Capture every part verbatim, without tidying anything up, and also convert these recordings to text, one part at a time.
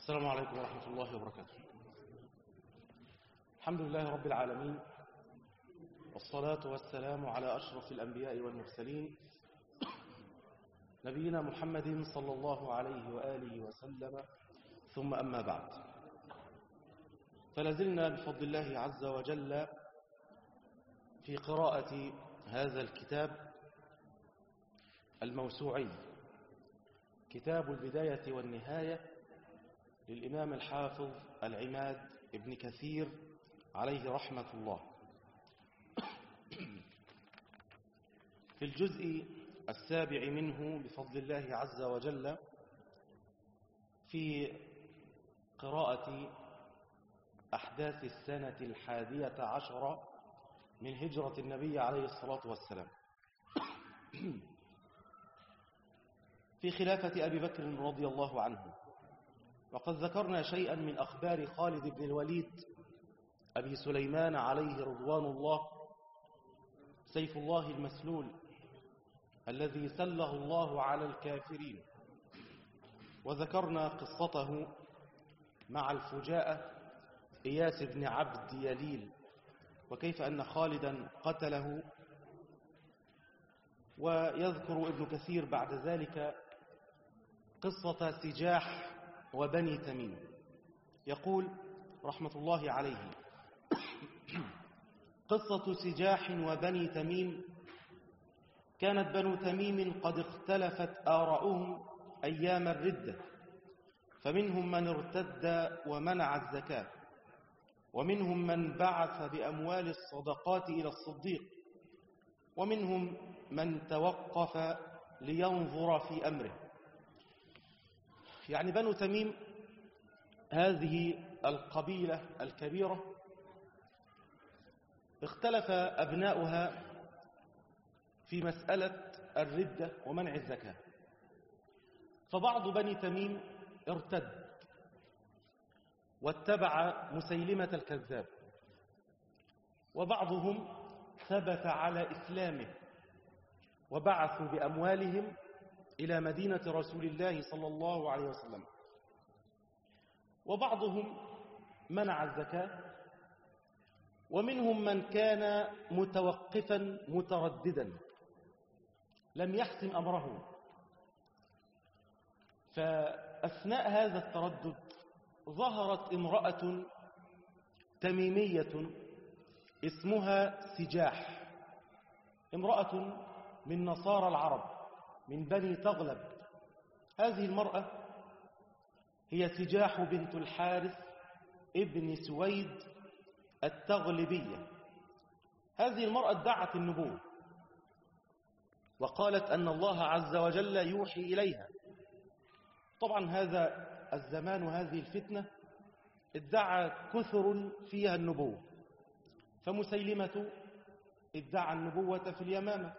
السلام عليكم ورحمة الله وبركاته. الحمد لله رب العالمين، والصلاة والسلام على أشرف الأنبياء والمرسلين، نبينا محمد صلى الله عليه وآله وسلم، ثم أما بعد. فلازلنا بفضل الله عز وجل في قراءة هذا الكتاب الموسوعي، كتاب البداية والنهاية للإمام الحافظ العماد ابن كثير عليه رحمة الله، في الجزء السابع منه بفضل الله عز وجل، في قراءة أحداث السنة الحادية عشرة من هجرة النبي عليه الصلاة والسلام، في خلافة أبي بكر رضي الله عنه. وقد ذكرنا شيئا من أخبار خالد بن الوليد أبي سليمان عليه رضوان الله، سيف الله المسلول الذي سله الله على الكافرين، وذكرنا قصته مع الفجاءة إياس بن عبد يليل، وكيف أن خالدا قتله. ويذكر ابن كثير بعد ذلك قصة سجاح وبني تميم، يقول رحمة الله عليه: قصة سجاح وبني تميم: كانت بنو تميم قد اختلفت آراؤهم أيام الردة، فمنهم من ارتد ومنع الزكاة، ومنهم من بعث بأموال الصدقات إلى الصديق، ومنهم من توقف لينظر في أمره. يعني بنو تميم هذه القبيلة الكبيرة اختلف أبناؤها في مسألة الردة ومنع الزكاة، فبعض بني تميم ارتد واتبع مسيلمة الكذاب، وبعضهم ثبت على إسلامه وبعثوا بأموالهم إلى مدينة رسول الله صلى الله عليه وسلم، وبعضهم منع الزكاة، ومنهم من كان متوقفا مترددا لم يحسم أمره. فأثناء هذا التردد ظهرت امرأة تميمية اسمها سجاح، امرأة من نصارى العرب من بني تغلب. هذه المرأة هي سجاح بنت الحارث ابن سويد التغلبية. هذه المرأة ادعت النبوة وقالت أن الله عز وجل يوحي إليها. طبعا هذا الزمان وهذه الفتنة ادعى كثر فيها النبوة، فمسيلمة ادعى النبوة في اليمامة،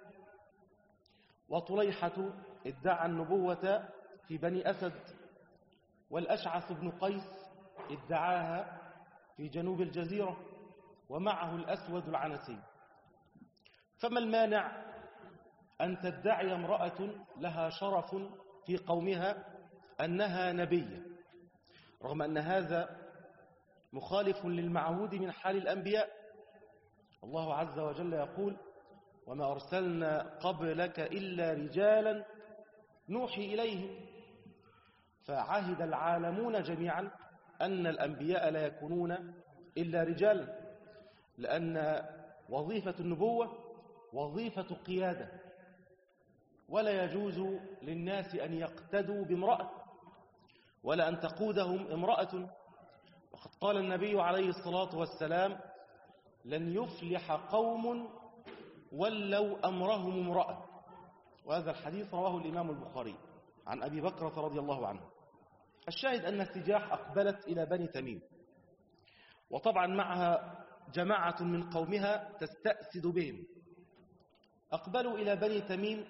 وطليحة ادعى النبوة في بني أسد، والأشعث بن قيس ادعاها في جنوب الجزيرة، ومعه الأسود العنسي. فما المانع أن تدعي امرأة لها شرف في قومها أنها نبية، رغم أن هذا مخالف للمعهود من حال الأنبياء؟ الله عز وجل يقول: وما أرسلنا قبلك إلا رجالا نوحي إليهم. فعهد العالمون جميعا أن الأنبياء لا يكونون إلا رجالا، لأن وظيفة النبوة وظيفة قيادة، ولا يجوز للناس أن يقتدوا بامرأة ولا أن تقودهم امرأة. وقد قال النبي عليه الصلاة والسلام: لن يفلح قوم ولوا أمرهم امرأة. وهذا الحديث رواه الإمام البخاري عن أبي بكرة رضي الله عنه. الشاهد أن السجاح أقبلت إلى بني تميم، وطبعا معها جماعة من قومها تستأسد بهم. أقبلوا إلى بني تميم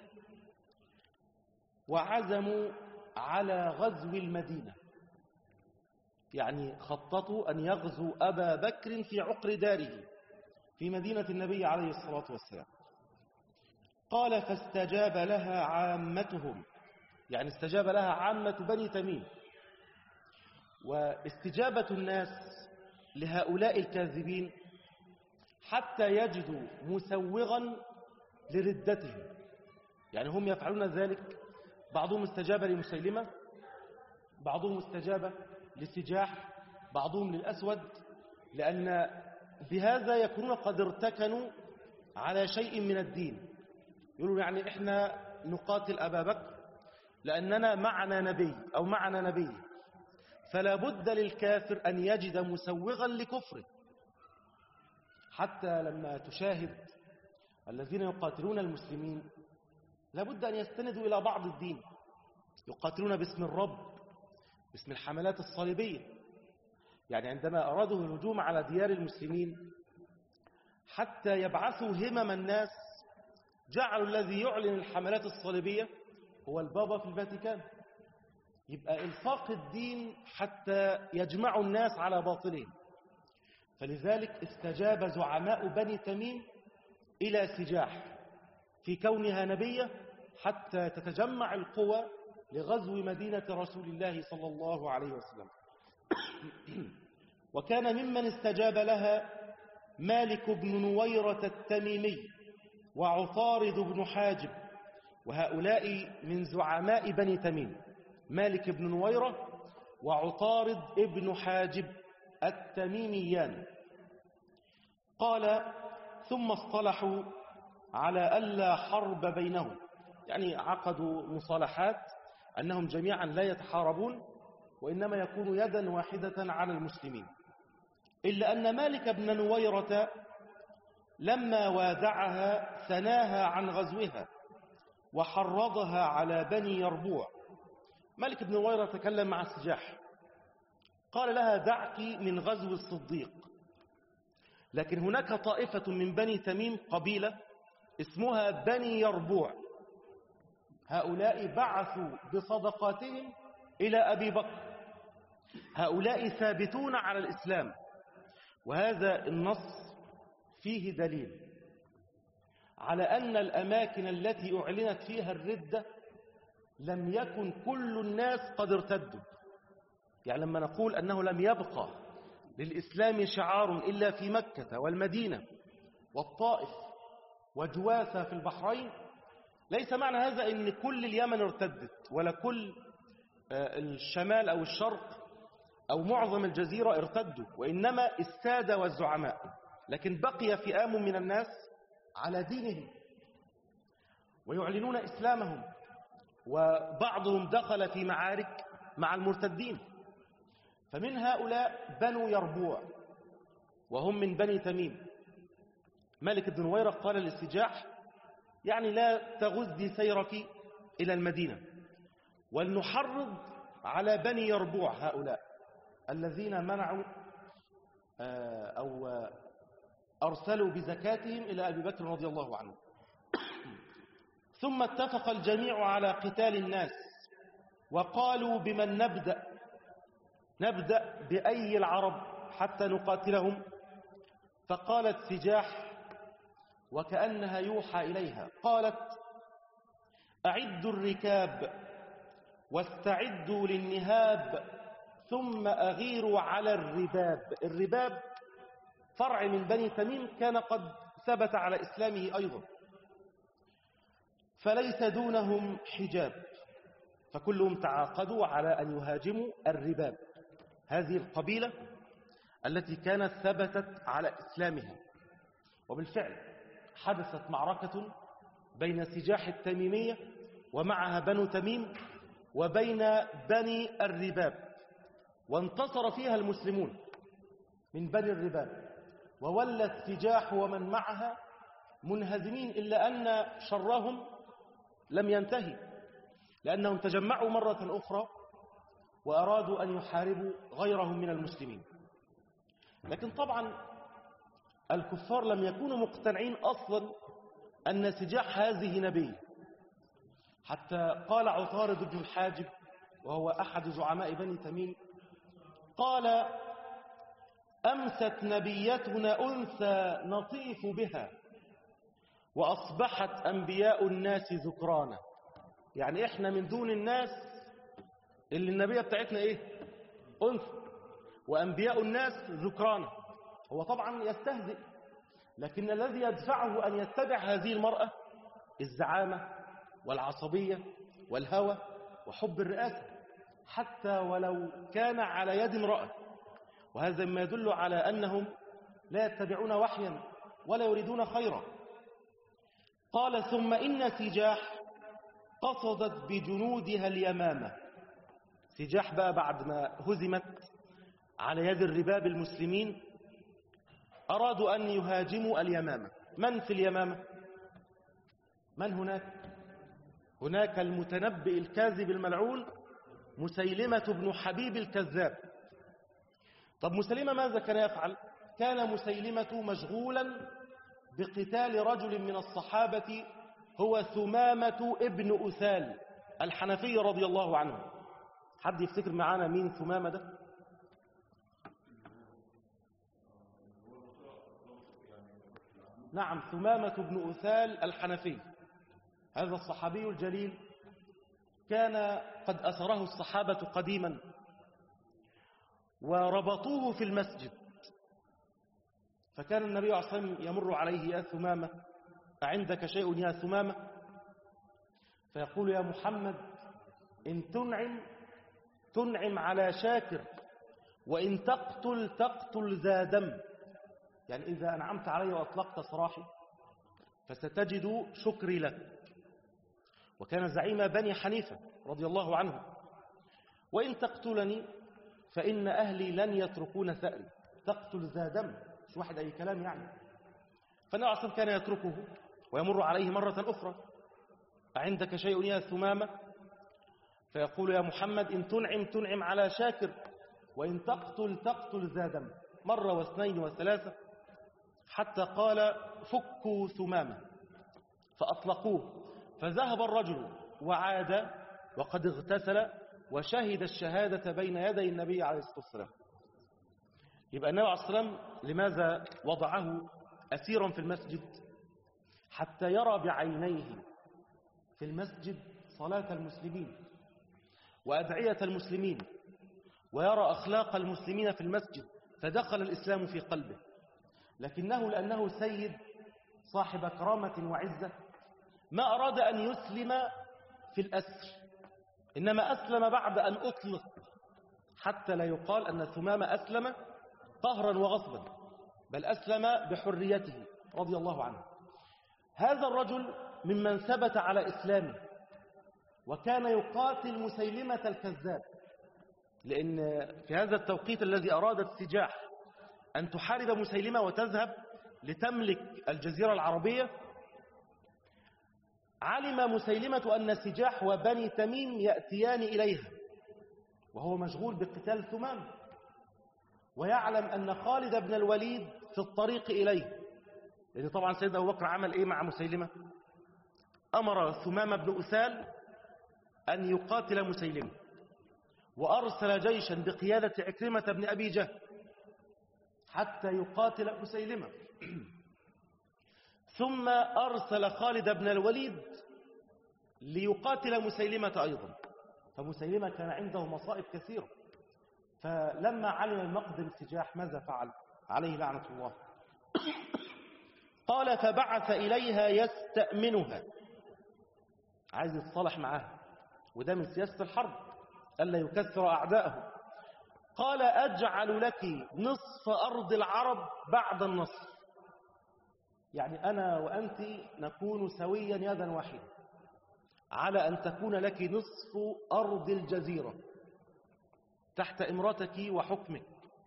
وعزموا على غزو المدينة، يعني خططوا أن يغزوا أبا بكر في عقر داره في مدينة النبي عليه الصلاة والسلام. قال: فاستجاب لها عامتهم، يعني استجاب لها عامة بني تميم، واستجابة الناس لهؤلاء الكاذبين حتى يجدوا مسوغا لردتهم. يعني هم يفعلون ذلك، بعضهم استجاب لمسيلمة، بعضهم استجاب لسجاح، بعضهم للأسود، لأن بهذا يكونون قد ارتكنوا على شيء من الدين. يقولون يعني إحنا نقاتل أبا بكر لأننا معنا نبي أو معنا نبي، فلا بد للكافر أن يجد مسوغا لكفره. حتى لما تشاهد الذين يقاتلون المسلمين لا بد أن يستندوا إلى بعض الدين، يقاتلون باسم الرب، باسم الحملات الصليبية. يعني عندما أرادوا الهجوم على ديار المسلمين حتى يبعثوا همم الناس، جعلوا الذي يعلن الحملات الصليبية هو البابا في الفاتيكان. يبقى إلصاق الدين حتى يجمعوا الناس على باطلهم. فلذلك استجاب زعماء بني تميم إلى سجاح في كونها نبية حتى تتجمع القوى لغزو مدينة رسول الله صلى الله عليه وسلم. وكان ممن استجاب لها مالك بن نويرة التميمي وعطارد بن حاجب، وهؤلاء من زعماء بني تميم، مالك بن نويرة وعطارد بن حاجب التميميان. قال: ثم اصطلحوا على ألا حرب بينهم، يعني عقدوا مصالحات أنهم جميعا لا يتحاربون وإنما يكون يدا واحدة على المسلمين. إلا أن مالك بن نويرة لما وادعها ثناها عن غزوها وحرضها على بني يربوع. مالك بن نويرة تكلم مع السجاح، قال لها: دعك من غزو الصديق، لكن هناك طائفة من بني تميم، قبيلة اسمها بني يربوع، هؤلاء بعثوا بصدقاتهم إلى أبي بكر، هؤلاء ثابتون على الإسلام. وهذا النص فيه دليل على أن الأماكن التي أعلنت فيها الردة لم يكن كل الناس قد ارتدوا. يعني لما نقول أنه لم يبقى للإسلام شعار إلا في مكة والمدينة والطائف وجواسة في البحرين، ليس معنى هذا أن كل اليمن ارتدت ولا كل الشمال أو الشرق أو معظم الجزيرة ارتدوا، وإنما السادة والزعماء. لكن بقي فئام من الناس على دينهم ويعلنون إسلامهم، وبعضهم دخل في معارك مع المرتدين. فمن هؤلاء بنو يربوع وهم من بني تميم. مالك بن نويرة قال للسجاح: يعني لا تغزي سيرك إلى المدينة، ولنحرض على بني يربوع هؤلاء الذين منعوا أو أرسلوا بزكاتهم إلى أبي بكر رضي الله عنه. ثم اتفق الجميع على قتال الناس، وقالوا: بمن نبدأ؟ نبدأ بأي العرب حتى نقاتلهم؟ فقالت سجاح وكأنها يوحى إليها، قالت: أعدوا الركاب واستعدوا للنهاب ثم أغيروا على الرباب. الرباب فرع من بني تميم كان قد ثبت على إسلامه أيضا، فليس دونهم حجاب، فكلهم تعاقدوا على أن يهاجموا الرباب، هذه القبيلة التي كانت ثبتت على إسلامها. وبالفعل حدثت معركة بين سجاح التميمية ومعها بنو تميم وبين بني الرباب، وانتصر فيها المسلمون من بني الرباب، وولت سجاح ومن معها منهزمين، إلا أن شرهم لم ينتهي، لأنهم تجمعوا مرة أخرى وأرادوا أن يحاربوا غيرهم من المسلمين. لكن طبعا الكفار لم يكونوا مقتنعين أصلا أن سجاح هذه نبي، حتى قال عطارد بن الحاجب وهو أحد زعماء بني تميم، قال: أمست نبيتنا أنثى نطيف بها وأصبحت أنبياء الناس ذكرانا. يعني إحنا من دون الناس اللي النبية بتاعتنا إيه؟ أنثى، وأنبياء الناس ذكران. هو طبعا يستهزئ، لكن الذي يدفعه أن يتبع هذه المرأة الزعامة والعصبية والهوى وحب الرئاسة، حتى ولو كان على يد امرأة. وهذا ما يدل على أنهم لا يتبعون وحيا ولا يريدون خيرا. قال ثم إن سجاح قصدت بجنودها اليمامة. سجاح بقى بعد ما هزمت على يد الرباب المسلمين أرادوا أن يهاجموا اليمامة. من في اليمامة؟ من هناك؟ هناك المتنبئ الكاذب الملعون مسيلمة بن حبيب الكذاب. طب مسيلمة ماذا كان يفعل؟ كان مسيلمة مشغولا بقتال رجل من الصحابة هو ثمامة ابن أثال الحنفي رضي الله عنه. حد يفتكر معانا مين ثمامة ده؟ نعم، ثمامة بن أثال الحنفي، هذا الصحابي الجليل كان قد أسره الصحابة قديما وربطوه في المسجد، فكان النبي عليه الصلاة والسلام يمر عليه: يا ثمامة أعندك شيء يا ثمامة؟ فيقول: يا محمد إن تنعم تنعم على شاكر، وإن تقتل تقتل ذا دم. يعني إذا أنعمت علي وأطلقت سراحي فستجد شكري لك. وكان زعيم بني حنيفة رضي الله عنه: وإن تقتلني فإن أهلي لن يتركون ثأري. تقتل ذا دم، مش واحد أي كلام يعني. فالنبي عليه الصلاة والسلام كان يتركه ويمر عليه مرة أخرى: أعندك شيء يا ثمامة؟ فيقول: يا محمد إن تنعم تنعم على شاكر، وإن تقتل تقتل ذا دم. مرة واثنين وثلاثة، حتى قال: فكوا ثمامة، فأطلقوه. فذهب الرجل وعاد وقد اغتسل وشهد الشهادة بين يدي النبي عليه الصلاة والسلام. يبقى النبي عليه الصلاة والسلام لماذا وضعه أسيرا في المسجد؟ حتى يرى بعينيه في المسجد صلاة المسلمين وأدعية المسلمين، ويرى أخلاق المسلمين في المسجد، فدخل الإسلام في قلبه. لكنه لأنه سيد صاحب كرامة وعزة ما أراد أن يسلم في الأسر، إنما أسلم بعد أن أطلق، حتى لا يقال أن ثمامة أسلم قهرا وغصبا، بل أسلم بحريته رضي الله عنه. هذا الرجل ممن ثبت على إسلامه، وكان يقاتل مسيلمة الكذاب، لأن في هذا التوقيت الذي أرادت سجاح أن تحارب مسيلمة وتذهب لتملك الجزيرة العربية، علم مسيلمة أن سجاح وبني تميم يأتيان إليها، وهو مشغول بقتال ثمام، ويعلم أن خالد بن الوليد في الطريق إليه، لأن طبعا سيدنا أبو بكر عمل إيه مع مسيلمة؟ أمر ثمام بن أثال أن يقاتل مسيلمة، وأرسل جيشا بقيادة عكرمة بن أبي جهل حتى يقاتل مسيلمة. ثم أرسل خالد بن الوليد ليقاتل مسيلمة أيضا، فمسيلمة كان عنده مصائب كثيرة. فلما علم المقدم سجاح ماذا فعل؟ عليه لعنة الله. قال: فبعث إليها يستأمنها، عايز يتصالح معها، وده من سياسة الحرب ألا يكثر أعداءه. قال: أجعل لك نصف أرض العرب بعد النصر، يعني أنا وأنت نكون سويا يدا واحدة على أن تكون لك نصف أرض الجزيرة تحت إمرتك وحكمك.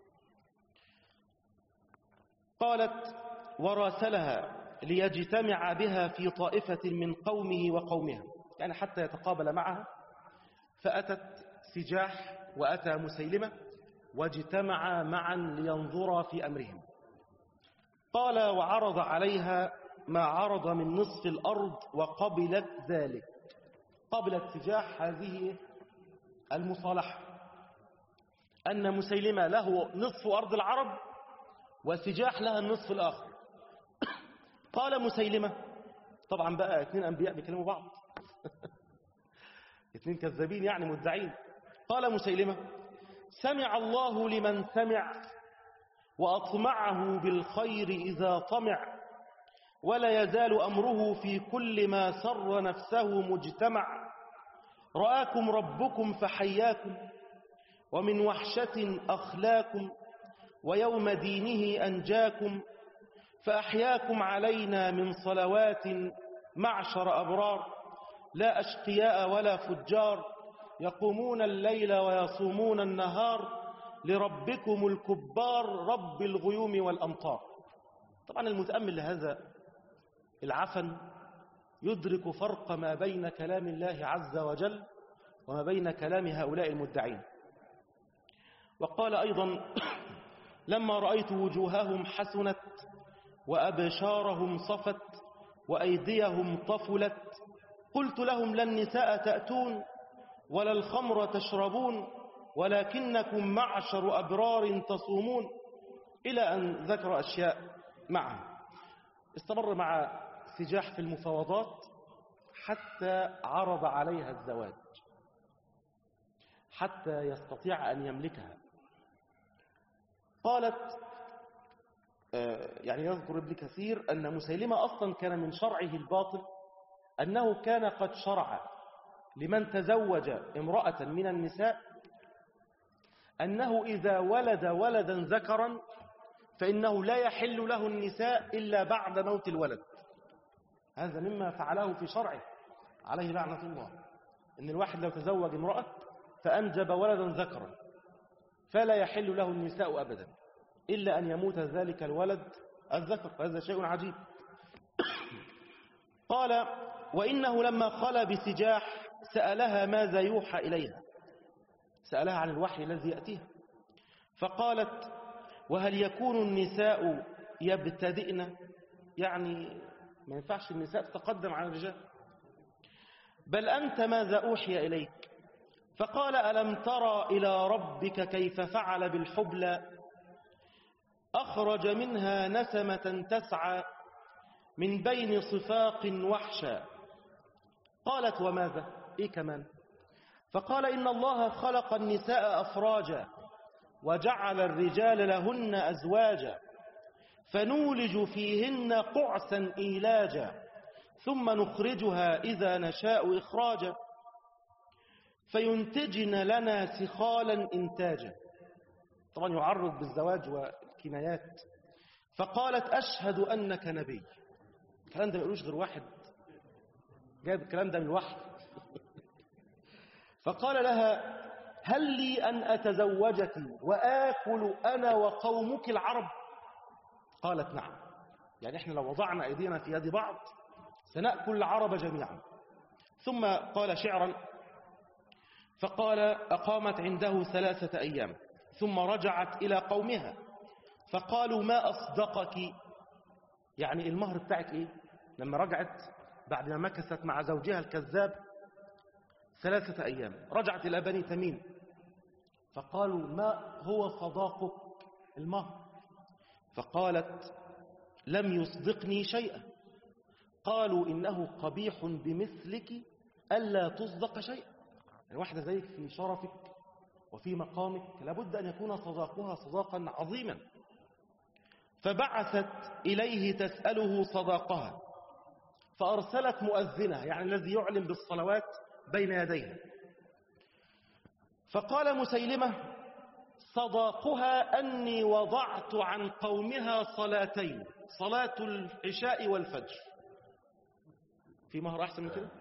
قالت: وراسلها ليجتمع بها في طائفة من قومه وقومها، يعني حتى يتقابل معها. فأتت سجاح وأتى مسيلمة واجتمعا معا لينظرا في أمرهم. قال: وعرض عليها ما عرض من نصف الأرض وقبلت ذلك. قبلت سجاح هذه المصالحة، أن مسيلمة له نصف أرض العرب وسجاح لها النصف الآخر. قال مسيلمة، طبعا بقى اثنين أنبياء بيكلموا بعض اثنين كذابين يعني مدعين. قال مسيلمة: سمع الله لمن سمع وأطمعه بالخير إذا طمع، ولا يزال أمره في كل ما سر نفسه مجتمع. رآكم ربكم فحياكم، ومن وحشة أخلاكم، ويوم دينه أنجاكم، فأحياكم علينا من صلوات معشر أبرار، لا أشقياء ولا فجار، يقومون الليل ويصومون النهار، لربكم الكبار رب الغيوم والأمطار. طبعا المتأمل لهذا العفن يدرك فرق ما بين كلام الله عز وجل وما بين كلام هؤلاء المدعين. وقال أيضا: لما رأيت وجوههم حسنت، وأبشارهم صفت، وأيديهم طفلت، قلت لهم: لا النساء تأتون ولا الخمر تشربون، ولكنكم معشر أبرار تصومون، إلى أن ذكر أشياء معه. استمر مع سجاح في المفاوضات حتى عرض عليها الزواج، حتى يستطيع أن يملكها. قالت، يعني يذكر ابن كثير أن مسيلمة أصلا كان من شرعه الباطل أنه كان قد شرع لمن تزوج امرأة من النساء أنه إذا ولد ولدا ذكرا فإنه لا يحل له النساء إلا بعد موت الولد. هذا مما فعله في شرعه عليه لعنة الله، إن الواحد لو تزوج امرأة فأنجب ولدا ذكرا فلا يحل له النساء أبدا إلا أن يموت ذلك الولد الذكر. هذا شيء عجيب. قال: وإنه لما خلا بسجاح سألها ماذا يوحى إليها، سألها عن الوحي الذي يأتيها، فقالت: وهل يكون النساء يبتدئن، يعني ما ينفعش النساء تتقدم على الرجال، بل أنت ماذا أوحي إليك؟ فقال: ألم ترى إلى ربك كيف فعل بالحبلى، أخرج منها نسمة تسعى من بين صفاق وحشا. قالت: وماذا؟ إيه كمان؟ فقال: إن الله خلق النساء أفراجا وجعل الرجال لهن أزواجا، فنولج فيهن قعسا إيلاجا، ثم نخرجها إذا نشاء إخراجا، فينتجن لنا سخالا إنتاجا. طبعا يعرض بالزواج والكنايات. فقالت: أشهد أنك نبي. الكلام ده ما يقولوش غير واحد جايب الكلام ده من الوحي. فقال لها: هل لي أن أتزوجك وآكل أنا وقومك العرب؟ قالت: نعم، يعني إحنا لو وضعنا أيدينا في يد بعض سنأكل العرب جميعا. ثم قال شعرا، فقال: أقامت عنده ثلاثة أيام ثم رجعت إلى قومها فقالوا: ما أصدقك، يعني المهر بتاعك إيه؟ لما رجعت بعد ما مكثت مع زوجها الكذاب ثلاثة أيام رجعت إلى بني تميم فقالوا: ما هو صداقك المهر؟ فقالت: لم يصدقني شيئا. قالوا: إنه قبيح بمثلك ألا تصدق شيئا. يعني واحدة زيك في شرفك وفي مقامك لابد أن يكون صداقها صداقا عظيما. فبعثت إليه تسأله صداقها، فأرسلت مؤذنها، يعني الذي يعلم بالصلوات بين يديها. فقال مسيلمة: صداقها أني وضعت عن قومها صلاتين، صلاة العشاء والفجر. في مهر أحسن من كده؟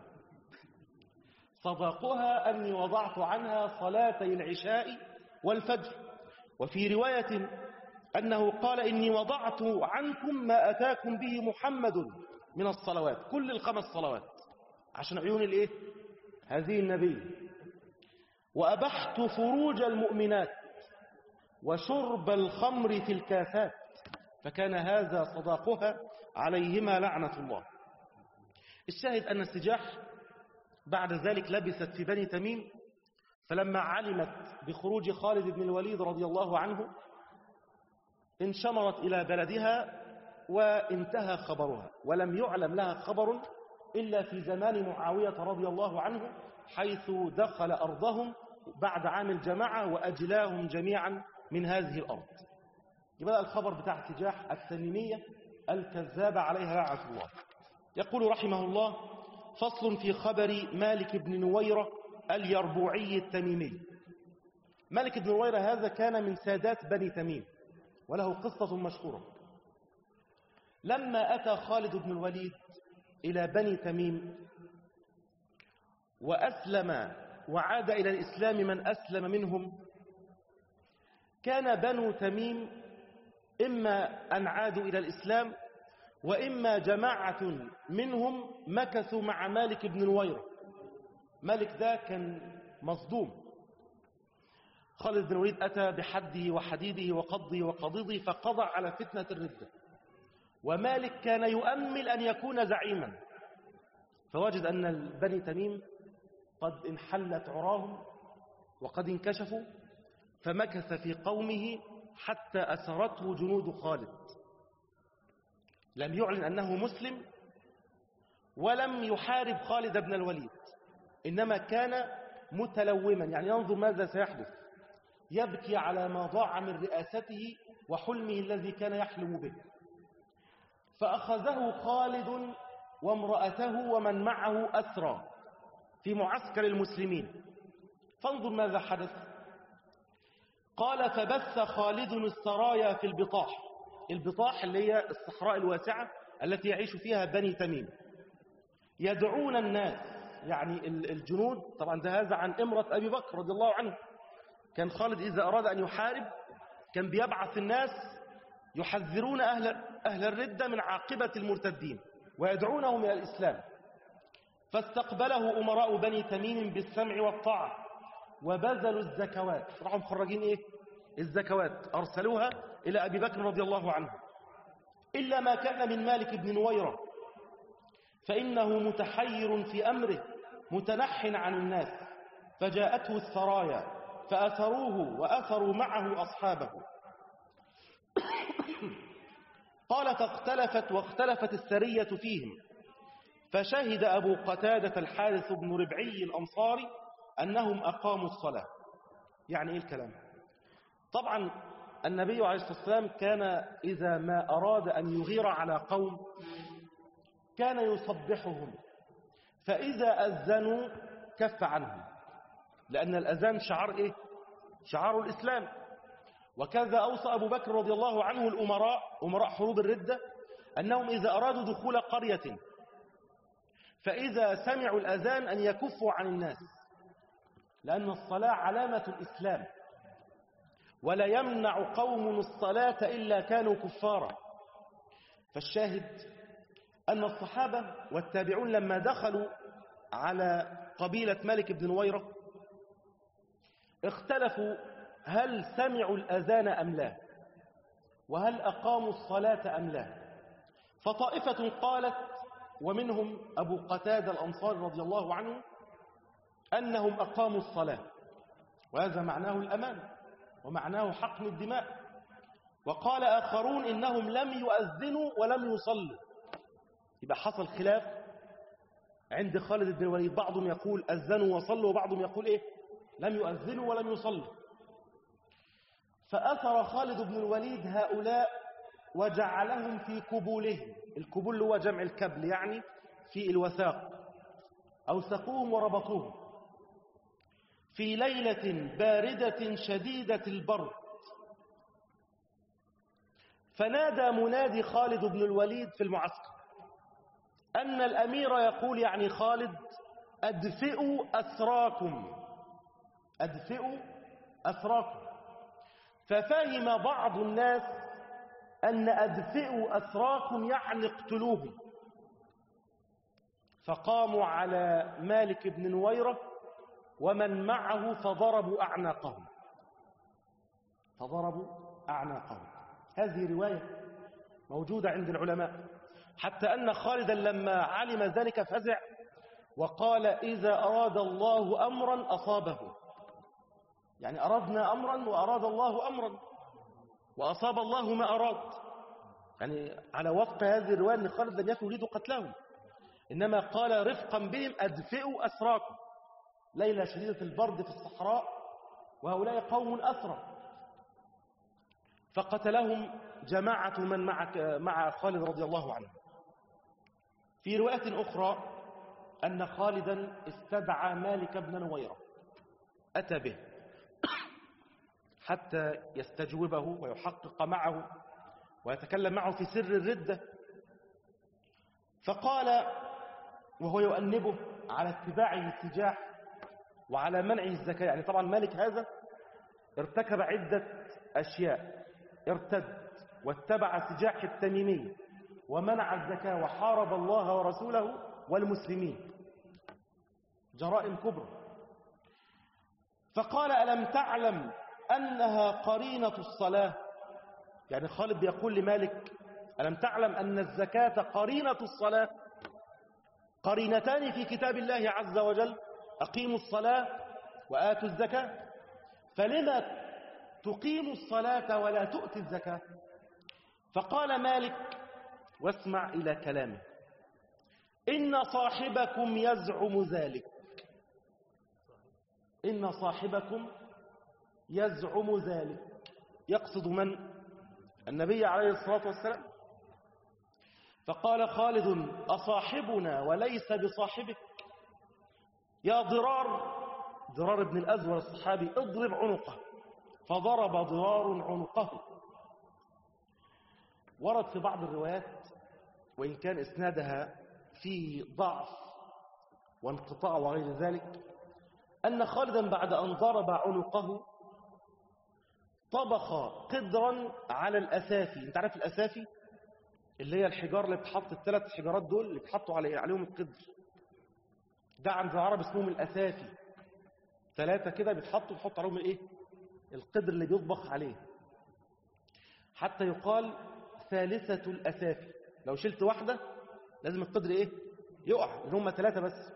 صداقها أني وضعت عنها صلاتي العشاء والفجر. وفي رواية أنه قال: إني وضعت عنكم ما أتاكم به محمد من الصلوات، كل الخمس صلوات عشان عيون الإيه؟ هذه النبي. وأبحت فروج المؤمنات وشرب الخمر في الكاسات. فكان هذا صداقها عليهما لعنة الله. الشاهد أن السجاح بعد ذلك لبثت في بني تميم، فلما علمت بخروج خالد بن الوليد رضي الله عنه انشمرت إلى بلدها وانتهى خبرها، ولم يعلم لها خبر إلا في زمان معاوية رضي الله عنه، حيث دخل أرضهم بعد عام الجماعة وأجلاهم جميعا من هذه الأرض. يبقى الخبر بتاع سجاح التميمية الكذابة عليها لعنة الله. يقول رحمه الله: فصل في خبر مالك بن نويرة اليربوعي التميمي. مالك بن نويرة هذا كان من سادات بني تميم، وله قصة مشهورة. لما أتى خالد بن الوليد إلى بني تميم وأسلم وعاد إلى الإسلام من أسلم منهم، كان بنو تميم إما أن عادوا إلى الإسلام وإما جماعة منهم مكثوا مع مالك بن نويرة. مالك ده كان مصدوم. خالد بن الوليد أتى بحده وحديده وقضه وقضيضه فقضى على فتنة الردة، ومالك كان يؤمل أن يكون زعيما، فوجد أن بني تميم قد انحلت عراهم وقد انكشفوا، فمكث في قومه حتى أسرته جنود خالد. لم يعلن أنه مسلم ولم يحارب خالد بن الوليد، إنما كان متلوما، يعني ينظر ماذا سيحدث، يبكي على ما ضاع من رئاسته وحلمه الذي كان يحلم به. فأخذه خالد وامرأته ومن معه أسرى في معسكر المسلمين. فانظر ماذا حدث. قال: فبث خالد السرايا في البطاح. البطاح اللي هي الصحراء الواسعة التي يعيش فيها بني تميم، يدعون الناس، يعني الجنود. طبعا ده هذا عن إمرة أبي بكر رضي الله عنه. كان خالد إذا أراد أن يحارب كان بيبعث الناس يحذرون أهل, أهل الردة من عاقبة المرتدين ويدعونهم إلى الإسلام. فاستقبله أمراء بني تميم بالسمع والطاعة وبذلوا الزكوات. راحوا مخرجين إيه؟ الزكوات، أرسلوها إلى أبي بكر رضي الله عنه، إلا ما كان من مالك بن نويرة، فإنه متحير في أمره متنح عن الناس. فجاءته السرايا فأثروه وأثروا معه أصحابه. قال: فاختلفت واختلفت السرية فيهم، فشهد أبو قتادة الحارث بن ربعي الأنصاري أنهم أقاموا الصلاة. يعني إيه الكلام؟ طبعا النبي عليه الصلاة والسلام كان إذا ما أراد أن يغير على قوم كان يصبحهم، فإذا أذنوا كف عنهم، لأن الأذان شعار إيه؟ شعار الإسلام. وكذا أوصى أبو بكر رضي الله عنه الأمراء، أمراء حروب الردة، أنهم إذا أرادوا دخول قرية فإذا سمعوا الأذان أن يكفوا عن الناس، لأن الصلاة علامة الإسلام، ولا يمنع قوم الصلاة إلا كانوا كفارا. فالشاهد أن الصحابة والتابعون لما دخلوا على قبيلة مالك بن نويرة اختلفوا هل سمعوا الأذان أم لا، وهل أقاموا الصلاة أم لا. فطائفة قالت، ومنهم أبو قتادة الأنصاري رضي الله عنه، أنهم أقاموا الصلاة، وهذا معناه الأمان ومعناه حقن الدماء. وقال آخرون إنهم لم يؤذنوا ولم يصلوا. يبقى حصل خلاف عند خالد بن الوليد، بعضهم يقول أذنوا وصلوا وبعضهم يقول إيه؟ لم يؤذنوا ولم يصلوا. فأثر خالد بن الوليد هؤلاء وجعلهم في كبولهم. الكبول هو جمع الكبل، يعني في الوثاق. أوثقوهم وربطوهم في ليلة باردة شديدة البرد. فنادى منادي خالد بن الوليد في المعسكر أن الأمير يقول، يعني خالد: أدفئوا أسراكم، أدفئوا أسراكم. ففهم بعض الناس أن أدفئوا أسراكم يعني اقتلوهم، فقاموا على مالك بن نويرة ومن معه فضربوا أعناقهم، فضربوا أعناقهم. هذه رواية موجودة عند العلماء، حتى أن خالدا لما علم ذلك فزع وقال: إذا أراد الله أمرا أصابه. يعني أردنا أمرا وأراد الله أمرا وأصاب الله ما أراد. يعني على وفق هذه الرواية أن خالد لم يكن يريد قتلهم، إنما قال رفقا بهم: أدفئوا أسراكم. ليلة شديدة البرد في الصحراء، وهؤلاء قوم أسرى، فقتلهم جماعة من مع مع خالد رضي الله عنه. في رواية أخرى أن خالدا استدعى مالك بن نويرة، أتى به حتى يستجوبه ويحقق معه ويتكلم معه في سر الردة. فقال وهو يؤنبه على اتباعه السجاح وعلى منعه الزكاة، يعني طبعا مالك هذا ارتكب عدة أشياء، ارتد واتبع سجاح التميمي ومنع الزكاة وحارب الله ورسوله والمسلمين، جرائم كبرى. فقال ألم تعلم أنها قرينة الصلاة؟ يعني خالد بيقول لمالك ألم تعلم أن الزكاة قرينة الصلاة؟ قرينتان في كتاب الله عز وجل، أقيموا الصلاة وآتوا الزكاة، فلما تقيموا الصلاة ولا تؤتي الزكاة؟ فقال مالك واسمع إلى كلامه: إن صاحبكم يزعم ذلك، إن صاحبكم يزعم ذلك، يقصد من؟ النبي عليه الصلاة والسلام. فقال خالد: أصاحبنا وليس بصاحبك؟ يا ضرار، ضرار بن الأزور الصحابي، اضرب عنقه. فضرب ضرار عنقه. ورد في بعض الروايات وإن كان إسنادها فيه ضعف وانقطاع وغير ذلك، أن خالدا بعد أن ضرب عنقه طبخ قدرا على الأسافي. انت عارف الأسافي اللي هي الحجار اللي بتحط، الثلاث حجارات دول اللي بتحطوا علي عليهم القدر، ده عند العرب اسمهم الأسافي، ثلاثة كده بيتحطوا بيحط عليهم الايه؟ القدر اللي بيطبخ عليه، حتى يقال ثالثة الأسافي، لو شلت واحدة لازم القدر ايه؟ يقع، لأن هم ثلاثة بس.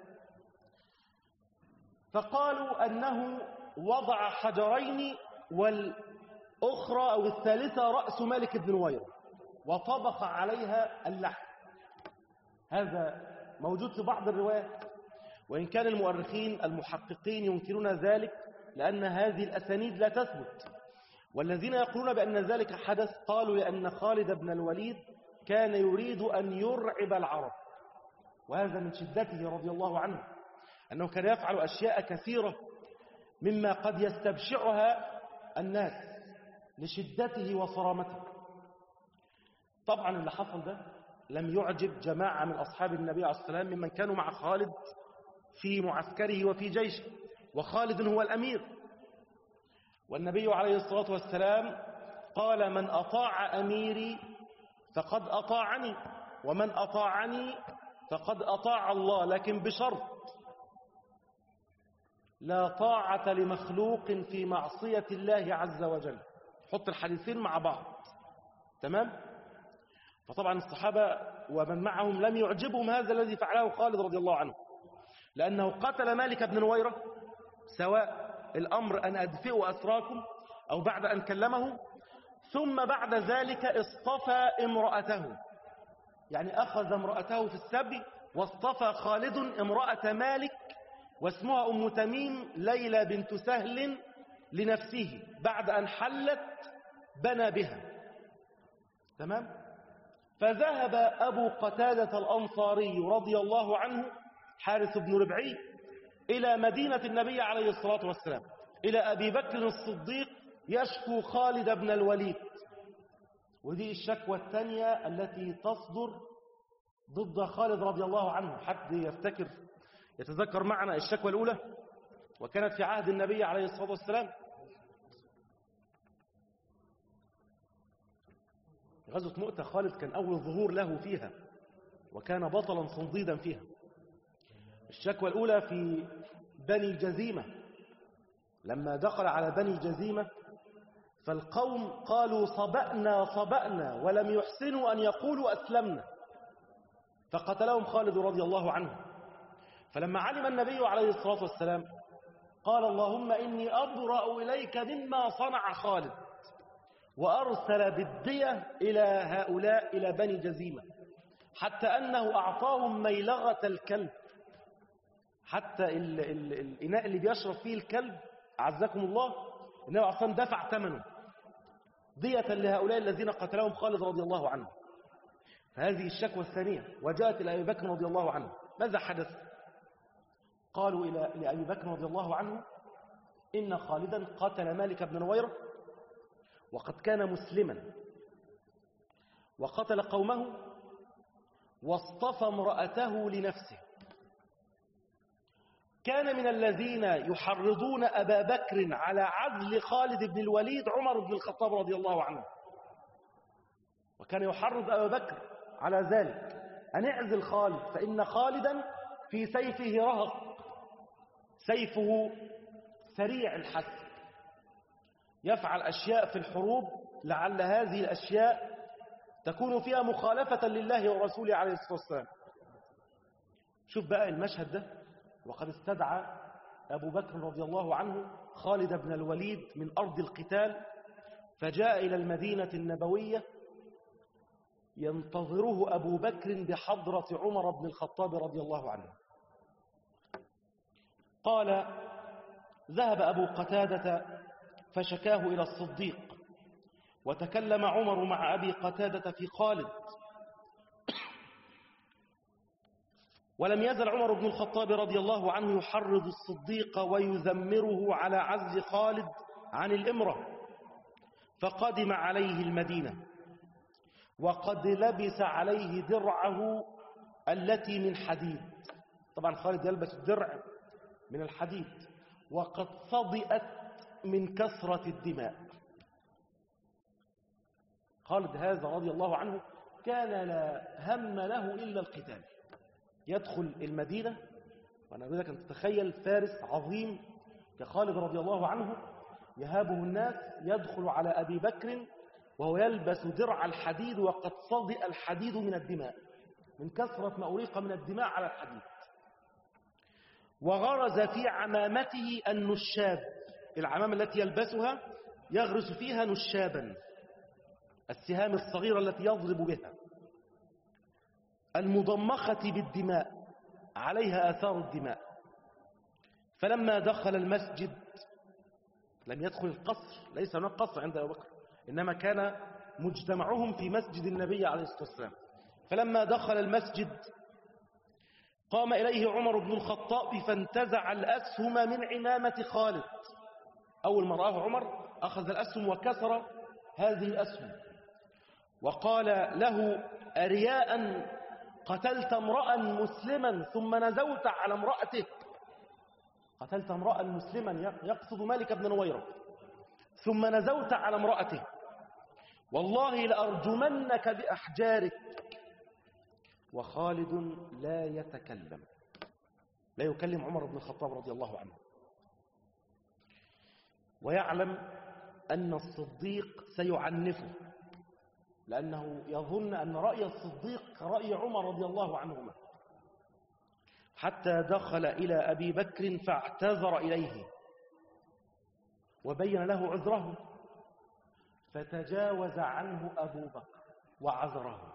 فقالوا أنه وضع حجرين والأخرى أو الثالثة رأس مالك بن نويرة وطبخ عليها اللحم. هذا موجود في بعض الروايات، وإن كان المؤرخين المحققين ينكرون ذلك لأن هذه الأسانيد لا تثبت. والذين يقولون بأن ذلك حدث قالوا لأن خالد بن الوليد كان يريد أن يرعب العرب، وهذا من شدته رضي الله عنه، أنه كان يفعل أشياء كثيرة مما قد يستبشعها الناس لشدته وصرامته. طبعا اللي حصل ده لم يعجب جماعة من أصحاب النبي عليه الصلاة والسلام ممن كانوا مع خالد في معسكره وفي جيشه، وخالد هو الأمير. والنبي عليه الصلاة والسلام قال: من أطاع أميري فقد أطاعني، ومن أطاعني فقد أطاع الله، لكن بشرط: لا طاعة لمخلوق في معصية الله عز وجل. حط الحديثين مع بعض، تمام؟ فطبعا الصحابة ومن معهم لم يعجبهم هذا الذي فعله خالد رضي الله عنه، لأنه قتل مالك بن نويرة، سواء الأمر أن أدفئوا أسراكم أو بعد أن كلمه، ثم بعد ذلك اصطفى امرأته، يعني أخذ امرأته في السبي واصطفى خالد امرأة مالك واسمها أم تميم ليلى بنت سهل لنفسه، بعد أن حلت بنى بها، تمام؟ فذهب أبو قتادة الأنصاري رضي الله عنه حارث بن ربعي إلى مدينة النبي عليه الصلاة والسلام، إلى أبي بكر الصديق، يشكو خالد بن الوليد. ودي الشكوى الثانية التي تصدر ضد خالد رضي الله عنه. حد يفتكر يتذكر معنا الشكوى الأولى؟ وكانت في عهد النبي عليه الصلاة والسلام، غزوة مؤتة. خالد كان أول ظهور له فيها وكان بطلا صنديدا فيها. الشكوى الأولى في بني جزيمة، لما دخل على بني جزيمة فالقوم قالوا: صبأنا صبأنا، ولم يحسنوا أن يقولوا أسلمنا، فقتلهم خالد رضي الله عنه. فلما علم النبي عليه الصلاة والسلام قال: اللهم إني أبرأ إليك مما صنع خالد، وأرسل بالدية إلى هؤلاء إلى بني جزيمة، حتى أنه أعطاهم ميلغة الكلب، حتى ال ال الإناء اللي بيشرب فيه الكلب أعزكم الله النبي عليه الصلاة والسلام دفع ثمنه دية لهؤلاء الذين قتلهم خالد رضي الله عنه. فهذه الشكوى الثانية وجاءت إلى أبي بكر رضي الله عنه. ماذا حدث؟ قالوا إلى لأبي بكر رضي الله عنه إن خالدا قتل مالك بن نويرة وقد كان مسلما وقتل قومه واصطفى امرأته لنفسه. كان من الذين يحرضون أبا بكر على عزل خالد بن الوليد عمر بن الخطاب رضي الله عنه، وكان يحرض أبا بكر على ذلك أن اعزل خالد فإن خالدا في سيفه رهق، سيفه سريع الحسم، يفعل أشياء في الحروب لعل هذه الأشياء تكون فيها مخالفة لله ورسوله عليه الصلاة والسلام. شوف بقى المشهد ده، وقد استدعى أبو بكر رضي الله عنه خالد بن الوليد من أرض القتال، فجاء إلى المدينة النبوية ينتظره أبو بكر بحضرة عمر بن الخطاب رضي الله عنه. قال: ذهب أبو قتادة فشكاه إلى الصديق، وتكلم عمر مع أبي قتادة في خالد، ولم يزل عمر بن الخطاب رضي الله عنه يحرض الصديق ويذمره على عزل خالد عن الإمرة. فقدم عليه المدينة وقد لبس عليه درعه التي من حديد، طبعا خالد يلبس الدرع من الحديد، وقد صدئت من كثرة الدماء. خالد هذا رضي الله عنه كان لا هم له إلا القتال، يدخل المدينة، وأنا أريد لك أن تتخيل فارس عظيم كخالد رضي الله عنه يهابه الناس، يدخل على أبي بكر وهو يلبس درع الحديد وقد صدئ الحديد من الدماء، من كثرة ما أريق من الدماء على الحديد. وغرز في عمامته النشاب، العمامة التي يلبسها يغرس فيها نشابا، السهام الصغيرة التي يضرب بها، المضمخة بالدماء، عليها آثار الدماء. فلما دخل المسجد، لم يدخل القصر، ليس هناك قصر عند أبي بكر، إنما كان مجتمعهم في مسجد النبي عليه الصلاة والسلام. فلما دخل المسجد قام إليه عمر بن الخطاب فانتزع الأسهم من عمامة خالد. أول ما رآه عمر أخذ الأسهم وكسر هذه الأسهم وقال له: أرياء قتلت امرأ مسلما ثم نزوت على امرأته؟ قتلت امرأ مسلما يقصد مالك بن نويرة ثم نزوت على امرأته، والله لأرجمنك بأحجارك. وخالد لا يتكلم، لا يكلم عمر بن الخطاب رضي الله عنه، ويعلم أن الصديق سيعنفه، لأنه يظن أن رأي الصديق كرأي عمر رضي الله عنهما. حتى دخل إلى أبي بكر فاعتذر إليه وبين له عذره، فتجاوز عنه أبو بكر وعذره.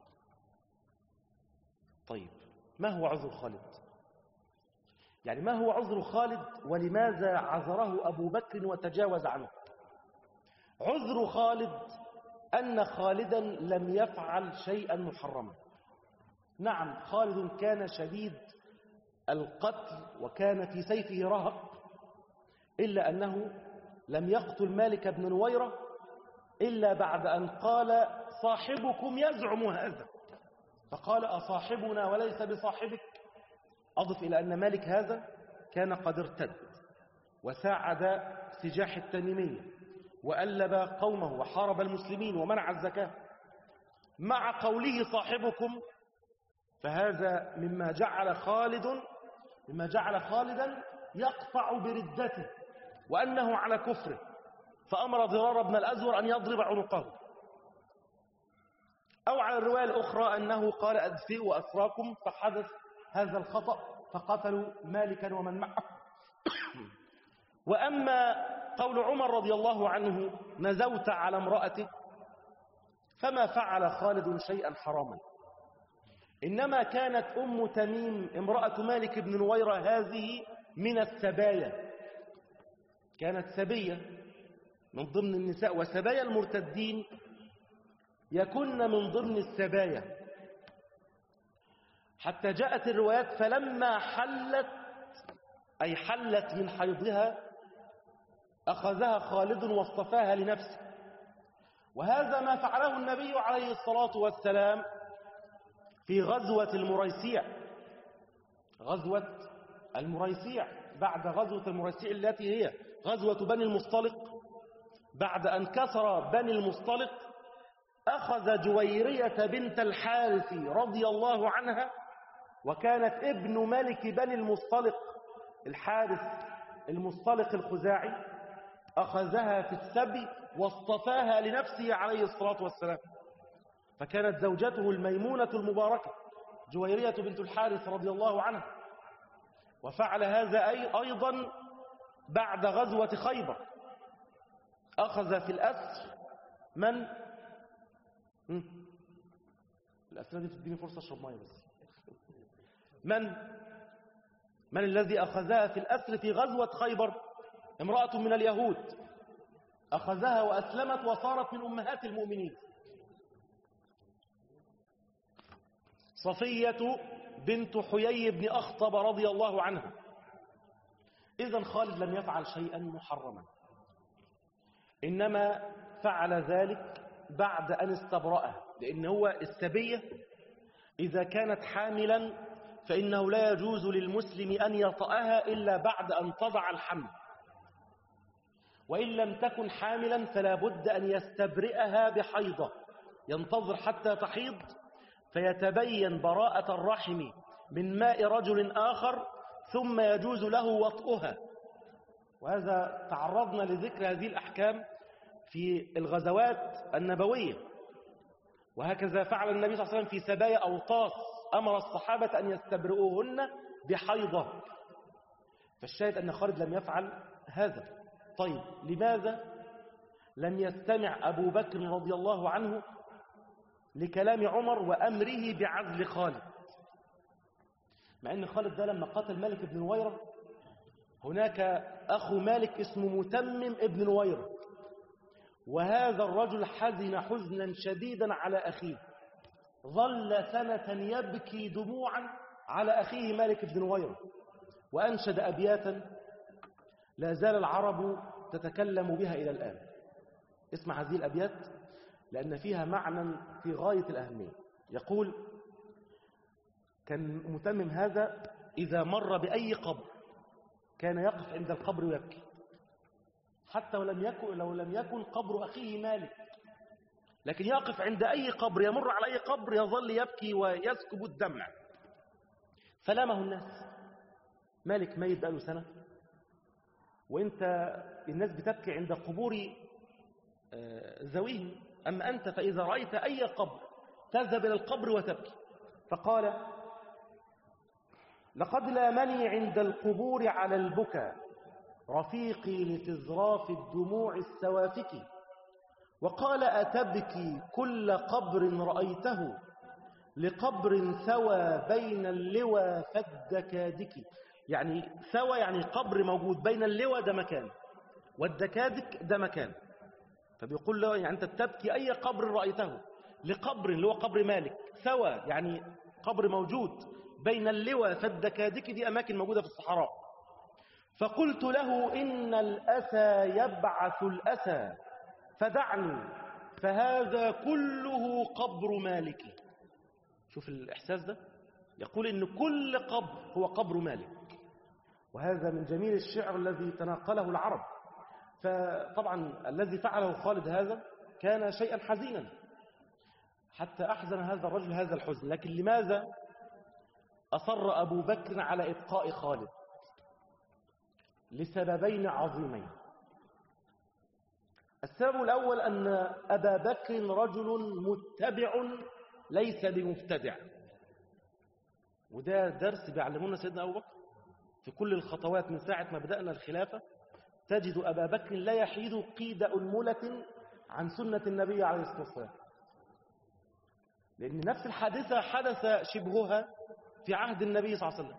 طيب، ما هو عذر خالد؟ يعني ما هو عذر خالد ولماذا عذره أبو بكر وتجاوز عنه؟ عذر خالد أن خالدا لم يفعل شيئا محرما. نعم، خالد كان شديد القتل وكان في سيفه رهق، إلا أنه لم يقتل مالك بن نويرة إلا بعد أن قال: صاحبكم يزعم هذا، فقال: أصاحبنا وليس بصاحبك. أضف إلى أن مالك هذا كان قد ارتد وساعد سجاح التميمية وألب قومه وحارب المسلمين ومنع الزكاة. مع قوله صاحبكم، فهذا مما جعل خالد مما جعل خالدا يقطع بردته وأنه على كفره، فأمر ضرار بن الأزور أن يضرب عنقه. أو على الرواية الأخرى أنه قال: أدفئوا أسراكم، فحدث هذا الخطأ فقتلوا مالكا ومن معه. وأما قول عمر رضي الله عنه: نزوت على امرأته، فما فعل خالد شيئا حراما، إنما كانت أم تميم امرأة مالك بن نويرة هذه من السبايا، كانت سبية من ضمن النساء، وسبايا المرتدين يكن من ضمن السبايا، حتى جاءت الروايات فلما حلت، أي حلت من حيضها، أخذها خالد واصطفاها لنفسه. وهذا ما فعله النبي عليه الصلاة والسلام في غزوة المريسيع. غزوة المريسيع بعد غزوة المريسيع التي هي غزوة بني المصطلق، بعد أن كسر بني المصطلق أخذ جويرية بنت الحارث رضي الله عنها، وكانت ابن ملك بني المصطلق الحارث المصطلق الخزاعي، أخذها في السبي واصطفاها لنفسه عليه الصلاة والسلام، فكانت زوجته الميمونة المباركة جويرية بنت الحارث رضي الله عنها. وفعل هذا أيضا بعد غزوة خيبر، أخذ في الأسر من الأسئلة دي تديني فرصة أشرب مية بس. من من الذي أخذها في الأسر في غزوة خيبر؟ امرأة من اليهود أخذها وأسلمت وصارت من أمهات المؤمنين، صفية بنت حيي بن أخطب رضي الله عنها. إذن خالد لم يفعل شيئا محرما، إنما فعل ذلك بعد أن استبرأه، لأن هو السبية إذا كانت حاملا فإنه لا يجوز للمسلم أن يطأها إلا بعد أن تضع الحمل، وإن لم تكن حاملا فلا بد أن يستبرئها بحيضة، ينتظر حتى تحيض فيتبين براءة الرحم من ماء رجل آخر ثم يجوز له وطئها. وهذا تعرضنا لذكر هذه الأحكام في الغزوات النبوية، وهكذا فعل النبي صلى الله عليه وسلم في سبايا أوطاس، أمر الصحابة أن يستبرئوهن بحيضة. فالشاهد أن خالد لم يفعل هذا. طيب لماذا لم يستمع أبو بكر رضي الله عنه لكلام عمر وأمره بعزل خالد؟ مع أن خالد ده لما قتل مالك بن نويرة، هناك أخو مالك اسمه متمم ابن نويرة، وهذا الرجل حزن حزنا شديدا على أخيه، ظل سنة يبكي دموعا على أخيه مالك بن نويرة، وأنشد أبياتا لا زال العرب تتكلم بها إلى الآن. اسمع هذه الأبيات لأن فيها معنى في غاية الأهمية. يقول: كان متمم هذا إذا مر بأي قبر كان يقف عند القبر ويبكي، حتى ولم يكن لو لم يكن قبر أخيه مالك، لكن يقف عند أي قبر، يمر على أي قبر يظل يبكي ويسكب الدمع. فلامه الناس: مالك ميت بقاله سنة وانت الناس بتبكي عند قبور ذويهم، أما أنت فإذا رأيت أي قبر تذهب إلى القبر وتبكي. فقال: لقد لامني عند القبور على البكا رفيقي لتزراف الدموع السوافك، وقال: أتبكي كل قبر رأيته لقبر ثوى بين اللوى فالدكادك. يعني ثوى يعني قبر موجود، بين اللوى ده مكان والدكادك ده مكان. فبيقول له يعني أنت تبكي أي قبر رأيته لقبر اللي هو قبر مالك، ثوى يعني قبر موجود، بين اللوى فالدكادك دي أماكن موجودة في الصحراء. فقلت له: إن الأسى يبعث الأسى فدعني فهذا كله قبر مالك. شوف الإحساس ده، يقول إن كل قبر هو قبر مالك، وهذا من جميل الشعر الذي تناقله العرب. فطبعا الذي فعله خالد هذا كان شيئا حزينا، حتى أحزن هذا الرجل هذا الحزن. لكن لماذا أصر أبو بكر على إبقاء خالد؟ لسببين عظيمين. السبب الأول أن أبا بكر رجل متبع ليس بمبتدع، وده درس بيعلمونا سيدنا أبو بكر في كل الخطوات من ساعة ما بدأنا الخلافة. تجد أبا بكر لا يحيد قيد أنملة عن سنة النبي عليه الصلاة والسلام، لأن نفس الحادثة حدث شبهها في عهد النبي صلى الله عليه وسلم،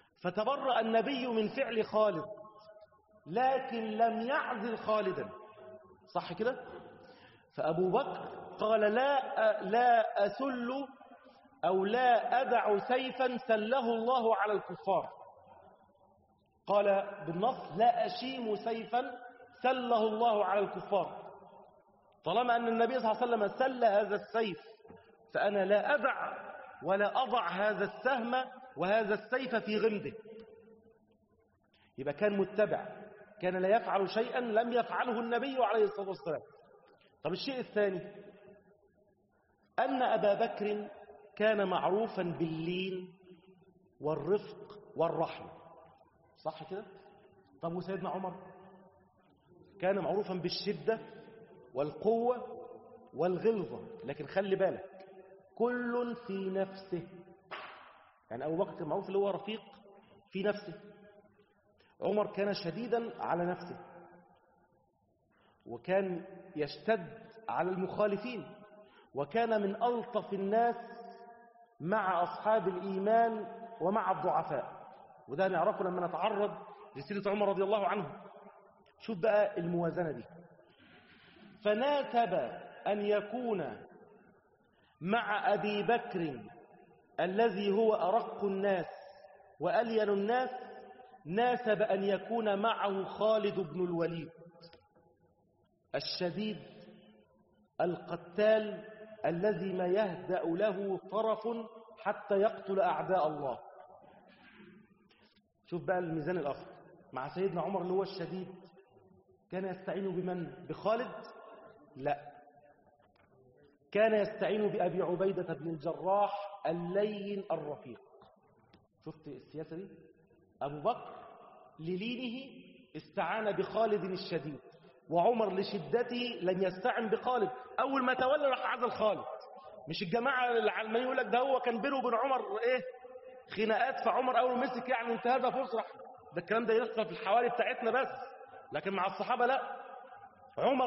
فتبرأ النبي من فعل خالد، لكن لم يعزل خالدا، صح كده؟ فأبو بكر قال لا لا أسل أو لا أدع سيفا سله الله على الكفار. قال بالنص لا أشيم سيفا سله الله على الكفار. طالما أن النبي صلى الله عليه وسلم سل هذا السيف فأنا لا أدع ولا أضع هذا السهم وهذا السيف في غمده. يبقى كان متبع، كان لا يفعل شيئا لم يفعله النبي عليه الصلاة والسلام. طب الشيء الثاني أن أبا بكر كان معروفا باللين والرفق والرحمة، صح كده؟ طب وسيدنا عمر كان معروفا بالشدة والقوة والغلظة، لكن خلي بالك كل في نفسه. يعني أبو بكر كان معروف اللي هو رفيق في نفسه، عمر كان شديدا على نفسه وكان يشتد على المخالفين، وكان من ألطف الناس مع أصحاب الإيمان ومع الضعفاء. وده نعرفه لما نتعرض لسيرة عمر رضي الله عنه. شوف بقى الموازنة دي. فناسب أن يكون مع أبي بكر الذي هو أرق الناس وألين الناس، ناسب أن يكون معه خالد بن الوليد الشديد القتال الذي ما يهدأ له طرف حتى يقتل أعداء الله. شوف بقى الميزان الآخر مع سيدنا عمر اللي هو الشديد، كان يستعين بمن؟ بخالد؟ لا، كان يستعين بأبي عبيدة بن الجراح اللين الرفيق. شفت السياسة دي؟ أبو بكر للينه استعان بخالد الشديد، وعمر لشدته لم يستعن بخالد. أول ما تولى راح عزل خالد. مش الجماعة العلمانيين يقول لك ده هو كان بينه وبين عمر إيه خناقات، فعمر أول ما مسك يعني انتهى ده فرصة. ده الكلام ده يحصل في الحواري بتاعتنا بس، لكن مع الصحابة لا. عمر